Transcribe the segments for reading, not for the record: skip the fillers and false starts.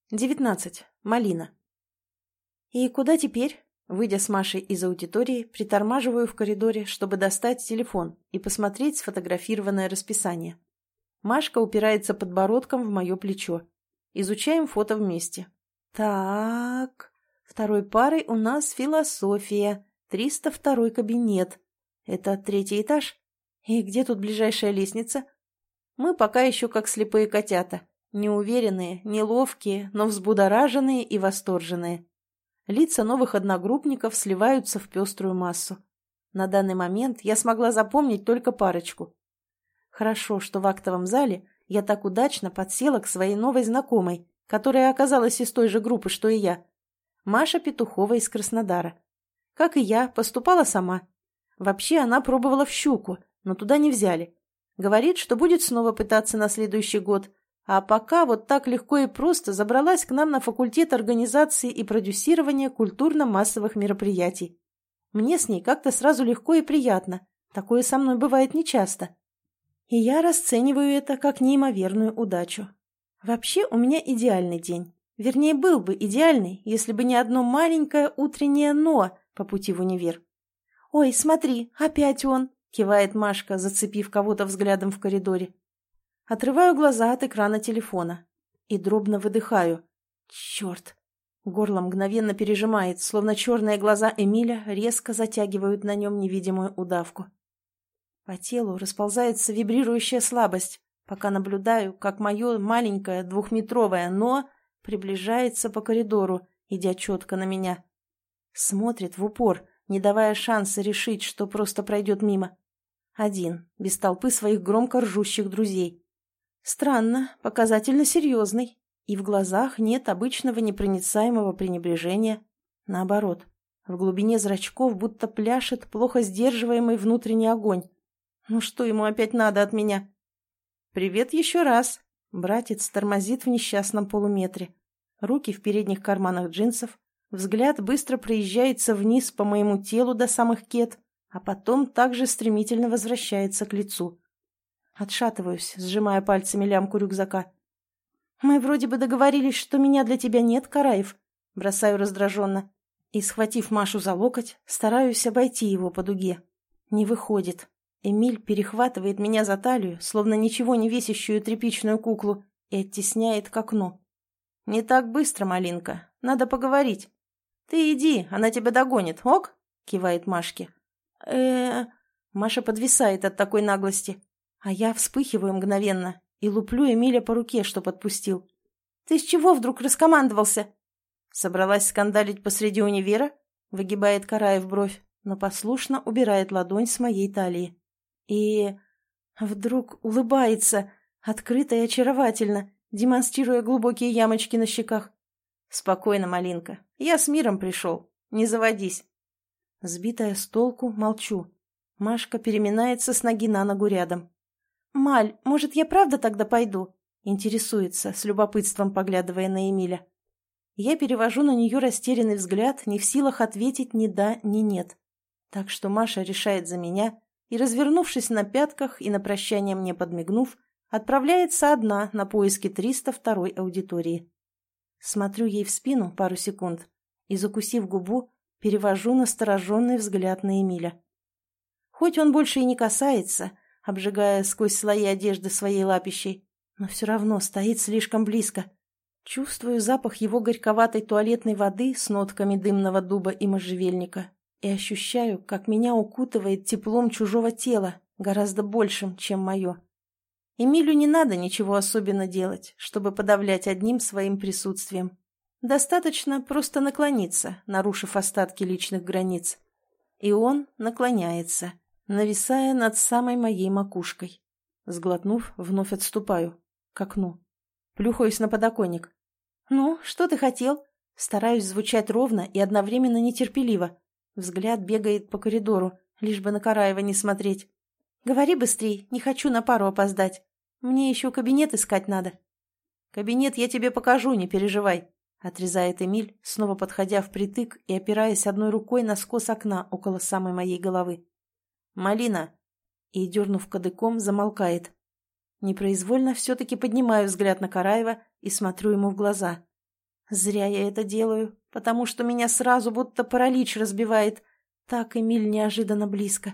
19. Малина. «И куда теперь?» Выйдя с Машей из аудитории, притормаживаю в коридоре, чтобы достать телефон и посмотреть сфотографированное расписание. Машка упирается подбородком в мое плечо. Изучаем фото вместе. Так, второй парой у нас философия, 302 кабинет. Это 3-й этаж? И где тут ближайшая лестница? Мы пока еще как слепые котята. Неуверенные, неловкие, но взбудораженные и восторженные. Лица новых одногруппников сливаются в пеструю массу. На данный момент я смогла запомнить только парочку. Хорошо, что в актовом зале я так удачно подсела к своей новой знакомой, которая оказалась из той же группы, что и я. Маша Петухова из Краснодара. Как и я, поступала сама. Вообще она пробовала в «Щуку», но туда не взяли. Говорит, что будет снова пытаться на следующий год. А пока вот так легко и просто забралась к нам на факультет организации и продюсирования культурно-массовых мероприятий. Мне с ней как-то сразу легко и приятно. Такое со мной бывает нечасто. И я расцениваю это как неимоверную удачу. Вообще у меня идеальный день. Вернее, был бы идеальный, если бы не одно маленькое утреннее «но» по пути в универ. «Ой, смотри, опять он!» — кивает Машка, зацепив кого-то взглядом в коридоре. Отрываю глаза от экрана телефона и дробно выдыхаю. Черт! Горло мгновенно пережимает, словно черные глаза Эмиля резко затягивают на нем невидимую удавку. По телу расползается вибрирующая слабость, пока наблюдаю, как мое маленькое 2-метровое «но» приближается по коридору, идя четко на меня. Смотрит в упор, не давая шанса решить, что просто пройдет мимо. Один, без толпы своих громко ржущих друзей. Странно, показательно серьезный, и в глазах нет обычного непроницаемого пренебрежения. Наоборот, в глубине зрачков будто пляшет плохо сдерживаемый внутренний огонь. Ну что ему опять надо от меня? «Привет еще раз!» Братец тормозит в несчастном полуметре. Руки в передних карманах джинсов, взгляд быстро проезжается вниз по моему телу до самых кет, а потом также стремительно возвращается к лицу. Отшатываюсь, сжимая пальцами лямку рюкзака. «Мы вроде бы договорились, что меня для тебя нет, Караев», — бросаю раздраженно. И, схватив Машу за локоть, стараюсь обойти его по дуге. Не выходит. Эмиль перехватывает меня за талию, словно ничего не весящую тряпичную куклу, и оттесняет к окну. «Не так быстро, малинка. Надо поговорить». «Ты иди, она тебя догонит, ок?» — кивает Машке. Маша подвисает от такой наглости. А я вспыхиваю мгновенно и луплю Эмиля по руке, чтоб отпустил. «Ты с чего вдруг раскомандовался?» «Собралась скандалить посреди универа?» — выгибает Караев бровь, но послушно убирает ладонь с моей талии. И вдруг улыбается, открыто и очаровательно, демонстрируя глубокие ямочки на щеках. «Спокойно, малинка, я с миром пришел, не заводись». Сбитая с толку, молчу. Машка переминается с ноги на ногу рядом. «Маль, может, я правда тогда пойду?» Интересуется, с любопытством поглядывая на Эмиля. Я перевожу на нее растерянный взгляд, не в силах ответить ни да, ни нет. Так что Маша решает за меня и, развернувшись на пятках и на прощание мне подмигнув, отправляется одна на поиски 302-й аудитории. Смотрю ей в спину пару секунд и, закусив губу, перевожу настороженный взгляд на Эмиля. Хоть он больше и не касается, обжигая сквозь слои одежды своей лапищей, но все равно стоит слишком близко. Чувствую запах его горьковатой туалетной воды с нотками дымного дуба и можжевельника и ощущаю, как меня укутывает теплом чужого тела, гораздо большим, чем мое. Эмилю не надо ничего особенно делать, чтобы подавлять одним своим присутствием. Достаточно просто наклониться, нарушив остатки личных границ. И он наклоняется, нависая над самой моей макушкой. Сглотнув, вновь отступаю к окну. Плюхаюсь на подоконник. «Ну, что ты хотел?» Стараюсь звучать ровно и одновременно нетерпеливо. Взгляд бегает по коридору, лишь бы на Караева не смотреть. «Говори быстрей, не хочу на пару опоздать. Мне еще кабинет искать надо». «Кабинет я тебе покажу, не переживай», — отрезает Эмиль, снова подходя впритык и опираясь одной рукой на скос окна около самой моей головы. «Малина!» И, дернув кадыком, замолкает. Непроизвольно все-таки поднимаю взгляд на Караева и смотрю ему в глаза. Зря я это делаю, потому что меня сразу будто паралич разбивает. Так Эмиль неожиданно близко.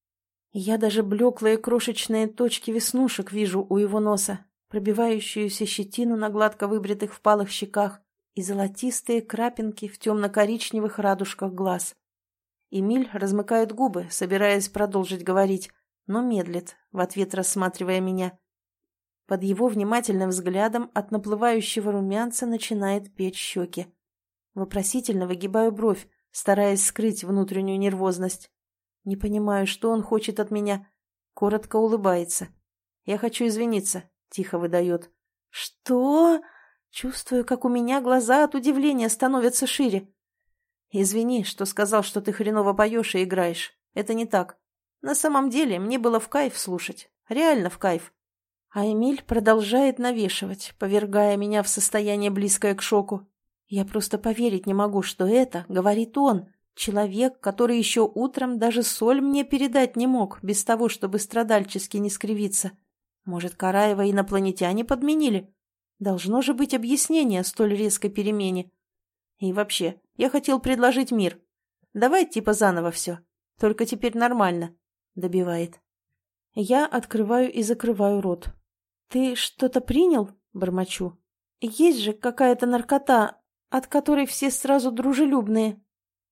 Я даже блеклые крошечные точки веснушек вижу у его носа, пробивающуюся щетину на гладко выбритых впалых щеках и золотистые крапинки в темно-коричневых радужках глаз. Эмиль размыкает губы, собираясь продолжить говорить, но медлит, в ответ рассматривая меня. Под его внимательным взглядом от наплывающего румянца начинает печь щеки. Вопросительно выгибаю бровь, стараясь скрыть внутреннюю нервозность. Не понимаю, что он хочет от меня. Коротко улыбается. «Я хочу извиниться», — тихо выдает. «Что?» Чувствую, как у меня глаза от удивления становятся шире. «Извини, что сказал, что ты хреново поешь и играешь. Это не так. На самом деле, мне было в кайф слушать. Реально в кайф». А Эмиль продолжает навешивать, повергая меня в состояние, близкое к шоку. Я просто поверить не могу, что это говорит он, человек, который еще утром даже соль мне передать не мог, без того, чтобы страдальчески не скривиться. Может, Караева инопланетяне подменили? Должно же быть объяснение столь резкой перемене. И вообще, я хотел предложить мир. Давай типа заново все. Только теперь нормально. Добивает. Я открываю и закрываю рот. «Ты что-то принял?» – бормочу. «Есть же какая-то наркота, от которой все сразу дружелюбные».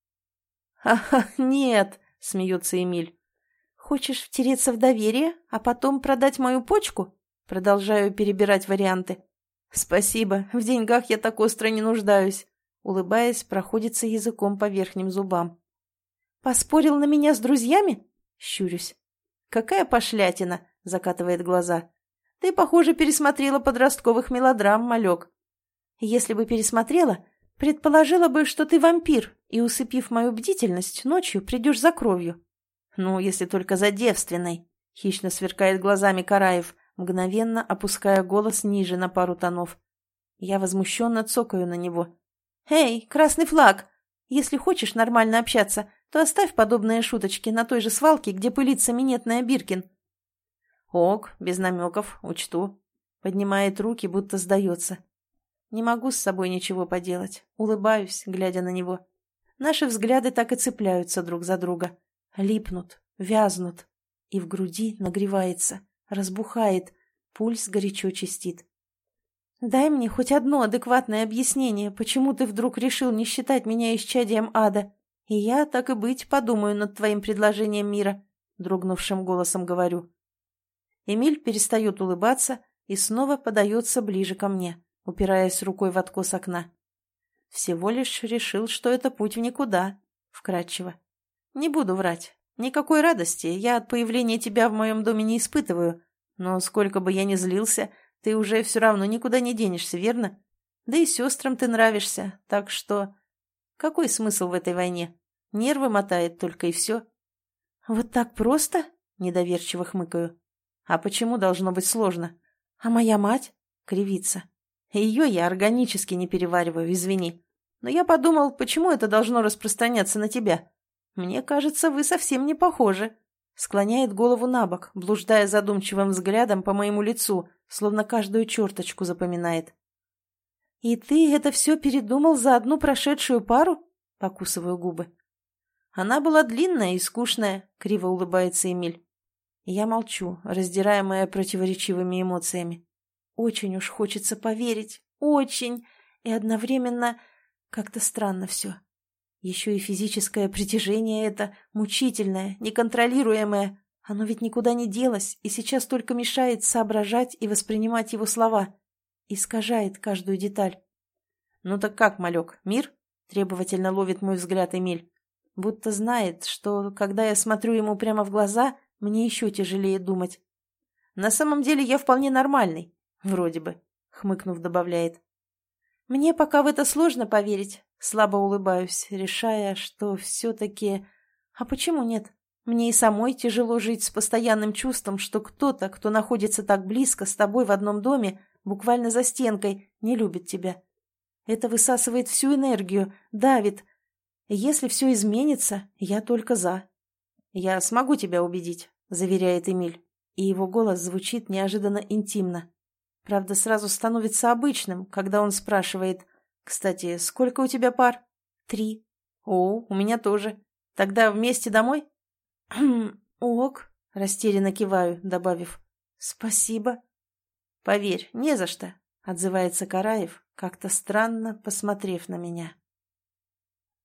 «Ха-ха, нет!» – смеется Эмиль. «Хочешь втереться в доверие, а потом продать мою почку?» Продолжаю перебирать варианты. «Спасибо, в деньгах я так остро не нуждаюсь», – улыбаясь, проходится языком по верхним зубам. «Поспорил на меня с друзьями?» – щурюсь. «Какая пошлятина!» – закатывает глаза. «Ты, похоже, пересмотрела подростковых мелодрам, малек». «Если бы пересмотрела, предположила бы, что ты вампир, и, усыпив мою бдительность, ночью придешь за кровью». «Ну, если только за девственной», — хищно сверкает глазами Караев, мгновенно опуская голос ниже на пару тонов. Я возмущенно цокаю на него. «Эй, красный флаг! Если хочешь нормально общаться, то оставь подобные шуточки на той же свалке, где пылится минетная Биркин». «Ок, без намеков, учту». Поднимает руки, будто сдается. Не могу с собой ничего поделать. Улыбаюсь, глядя на него. Наши взгляды так и цепляются друг за друга. Липнут, вязнут. И в груди нагревается, разбухает, пульс горячо чистит. «Дай мне хоть одно адекватное объяснение, почему ты вдруг решил не считать меня исчадием ада, и я, так и быть, подумаю над твоим предложением мира», — дрогнувшим голосом говорю. Эмиль перестает улыбаться и снова подается ближе ко мне, упираясь рукой в откос окна. «Всего лишь решил, что это путь в никуда», — вкратчиво. «Не буду врать. Никакой радости я от появления тебя в моем доме не испытываю, но сколько бы я ни злился, ты уже все равно никуда не денешься, верно? Да и сестрам ты нравишься, так что... Какой смысл в этой войне? Нервы мотает только и все». «Вот так просто?» — недоверчиво хмыкаю. «А почему должно быть сложно? А моя мать?» — кривится. «Ее я органически не перевариваю, извини. Но я подумал, почему это должно распространяться на тебя? Мне кажется, вы совсем не похожи». Склоняет голову набок, блуждая задумчивым взглядом по моему лицу, словно каждую черточку запоминает. «И ты это все передумал за одну прошедшую пару?» — покусываю губы. «Она была длинная и скучная», — криво улыбается Эмиль. Я молчу, раздираемая противоречивыми эмоциями. Очень уж хочется поверить, очень, и одновременно как-то странно все. Еще и физическое притяжение это мучительное, неконтролируемое. Оно ведь никуда не делось, и сейчас только мешает соображать и воспринимать его слова. Искажает каждую деталь. «Ну так как, малек, мир?» — требовательно ловит мой взгляд Эмиль. Будто знает, что, когда я смотрю ему прямо в глаза, мне еще тяжелее думать. «На самом деле я вполне нормальный. Вроде бы», — хмыкнув, добавляет. «Мне пока в это сложно поверить». Слабо улыбаюсь, решая, что все-таки... А почему нет? Мне и самой тяжело жить с постоянным чувством, что кто-то, кто находится так близко с тобой в одном доме, буквально за стенкой, не любит тебя. Это высасывает всю энергию, давит. И если все изменится, я только за. «Я смогу тебя убедить», — заверяет Эмиль, и его голос звучит неожиданно интимно. Правда, сразу становится обычным, когда он спрашивает: Кстати, сколько у тебя пар? 3. О, у меня тоже. Тогда вместе домой? Ок, растерянно киваю, добавив. Спасибо. Поверь, не за что, отзывается Караев, как-то странно посмотрев на меня.